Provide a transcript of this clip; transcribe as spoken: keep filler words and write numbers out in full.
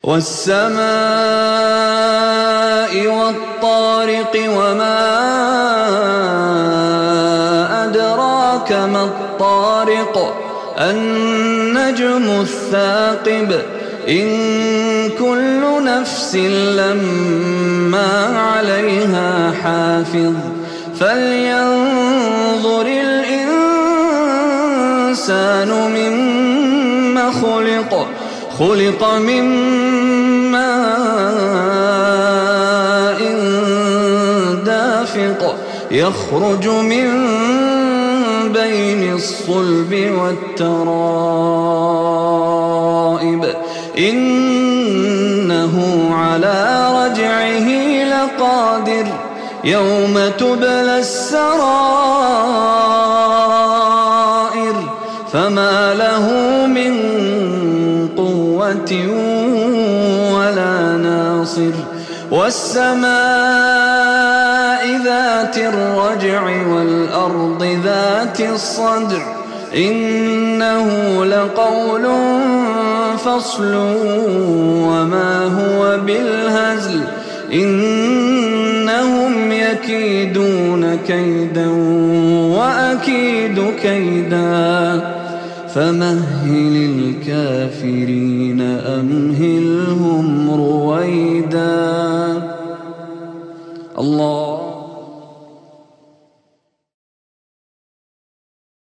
والسماء والطارق وما أدراك ما الطارق النجم الثاقب إن كل نفس لما عليها حافظ فلينظر الإنسان مما خلق خلق من ماء دافق يخرج من بين الصلب والترائب إنه على رجعه لقادر يوم تبلى السرائر فما له من قوة ولا ناصر والسماء ذات الرجع والأرض ذات الصدع إنه لقول فصل وما هو بالهزل إنهم يكيدون كيدا وأكيد كيدا فمهل الكافرين أمهل